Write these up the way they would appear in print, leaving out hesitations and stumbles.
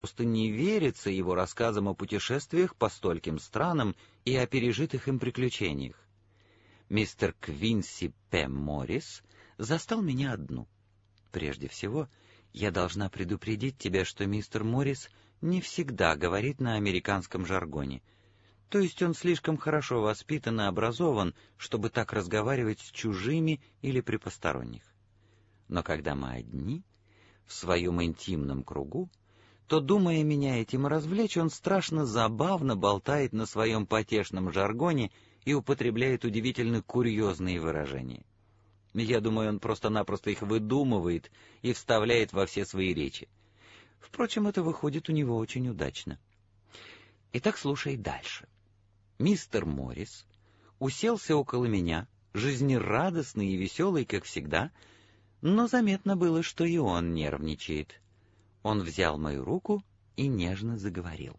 просто не верится его рассказам о путешествиях по стольким странам и о пережитых им приключениях. Мистер Квинси П. Моррис застал меня одну. Прежде всего, я должна предупредить тебя, что мистер Моррис не всегда говорит на американском жаргоне. То есть он слишком хорошо воспитан и образован, чтобы так разговаривать с чужими или при посторонних. Но когда мы одни, в своем интимном кругу, то, думая меня этим развлечь, он страшно забавно болтает на своем потешном жаргоне и употребляет удивительно курьезные выражения. Я думаю, он просто-напросто их выдумывает и вставляет во все свои речи. Впрочем, это выходит у него очень удачно. Итак, слушай дальше. Мистер Моррис уселся около меня, жизнерадостный и веселый, как всегда, но заметно было, что и он нервничает. Он взял мою руку и нежно заговорил.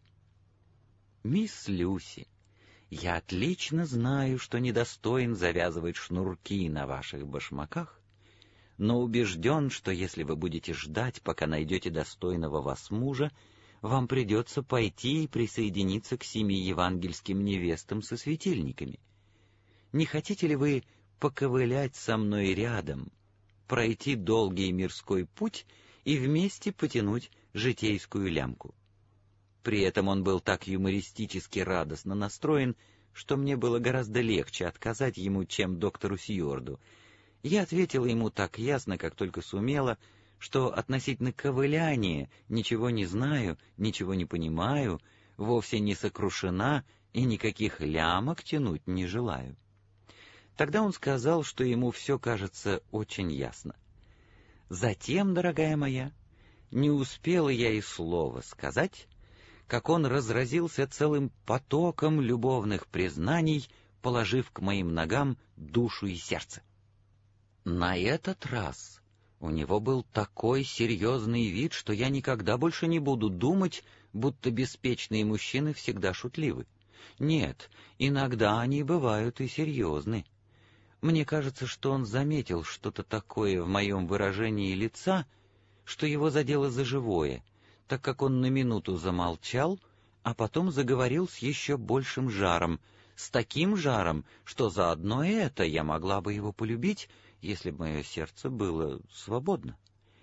«Мисс Люси, я отлично знаю, что недостоин завязывать шнурки на ваших башмаках, но убежден, что если вы будете ждать, пока найдете достойного вас мужа, вам придется пойти и присоединиться к 7 евангельским невестам со светильниками. Не хотите ли вы поковылять со мной рядом, пройти долгий мирской путь и вместе потянуть житейскую лямку?» При этом он был так юмористически радостно настроен, что мне было гораздо легче отказать ему, чем доктору Сьюарду. Я ответила ему так ясно, как только сумела, что относительно ковыляния ничего не знаю, ничего не понимаю, вовсе не сокрушена и никаких лямок тянуть не желаю. Тогда он сказал, что ему все кажется очень ясно. Затем, дорогая моя, не успела я и слова сказать, как он разразился целым потоком любовных признаний, положив к моим ногам душу и сердце. На этот раз у него был такой серьезный вид, что я никогда больше не буду думать, будто беспечные мужчины всегда шутливы. Нет, иногда они бывают и серьезны. Мне кажется, что он заметил что-то такое в моем выражении лица, что его задело за живое, так как он на минуту замолчал, а потом заговорил с еще большим жаром, с таким жаром, что за одно это я могла бы его полюбить, если бы мое сердце было свободно.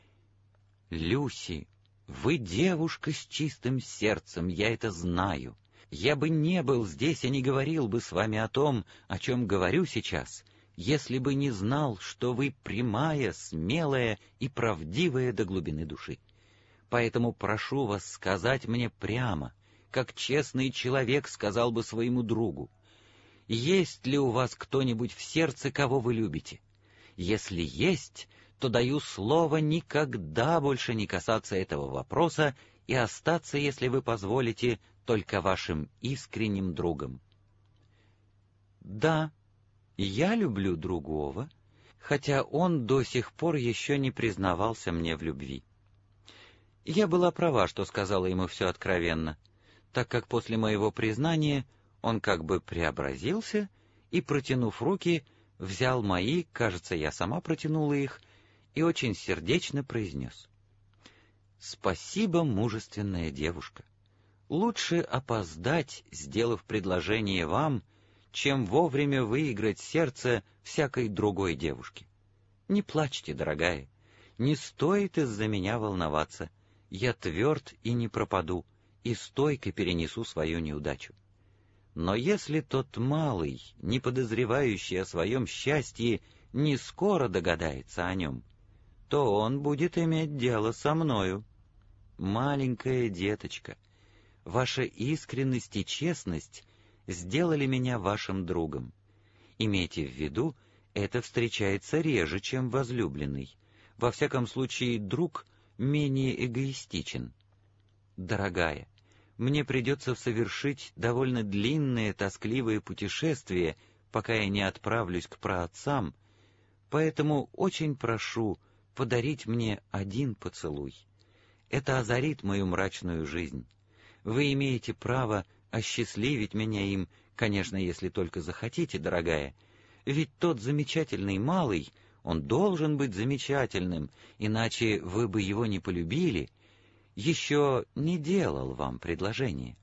«Люси, вы девушка с чистым сердцем, я это знаю. Я бы не был здесь и не говорил бы с вами о том, о чем говорю сейчас, если бы не знал, что вы прямая, смелая и правдивая до глубины души. Поэтому прошу вас сказать мне прямо, как честный человек сказал бы своему другу, есть ли у вас кто-нибудь в сердце, кого вы любите? Если есть, то даю слово никогда больше не касаться этого вопроса и остаться, если вы позволите, только вашим искренним другом». Да, я люблю другого, хотя он до сих пор еще не признавался мне в любви. Я была права, что сказала ему все откровенно, так как после моего признания он как бы преобразился и, протянув руки, взял мои, кажется, я сама протянула их, и очень сердечно произнес: «Спасибо, мужественная девушка. Лучше опоздать, сделав предложение вам, чем вовремя выиграть сердце всякой другой девушки. Не плачьте, дорогая, не стоит из-за меня волноваться. Я тверд и не пропаду, и стойко перенесу свою неудачу. Но если тот малый, не подозревающий о своем счастье, не скоро догадается о нем, то он будет иметь дело со мною. Маленькая деточка, ваша искренность и честность сделали меня вашим другом. Имейте в виду, это встречается реже, чем возлюбленный. Во всяком случае, друг менее эгоистичен. Дорогая, мне придется совершить довольно длинное тоскливое путешествие, пока я не отправлюсь к праотцам, поэтому очень прошу подарить мне один поцелуй. Это озарит мою мрачную жизнь. Вы имеете право осчастливить меня им, конечно, если только захотите, дорогая, ведь тот замечательный малый, он должен быть замечательным, иначе вы бы его не полюбили. еще не делал вам предложение.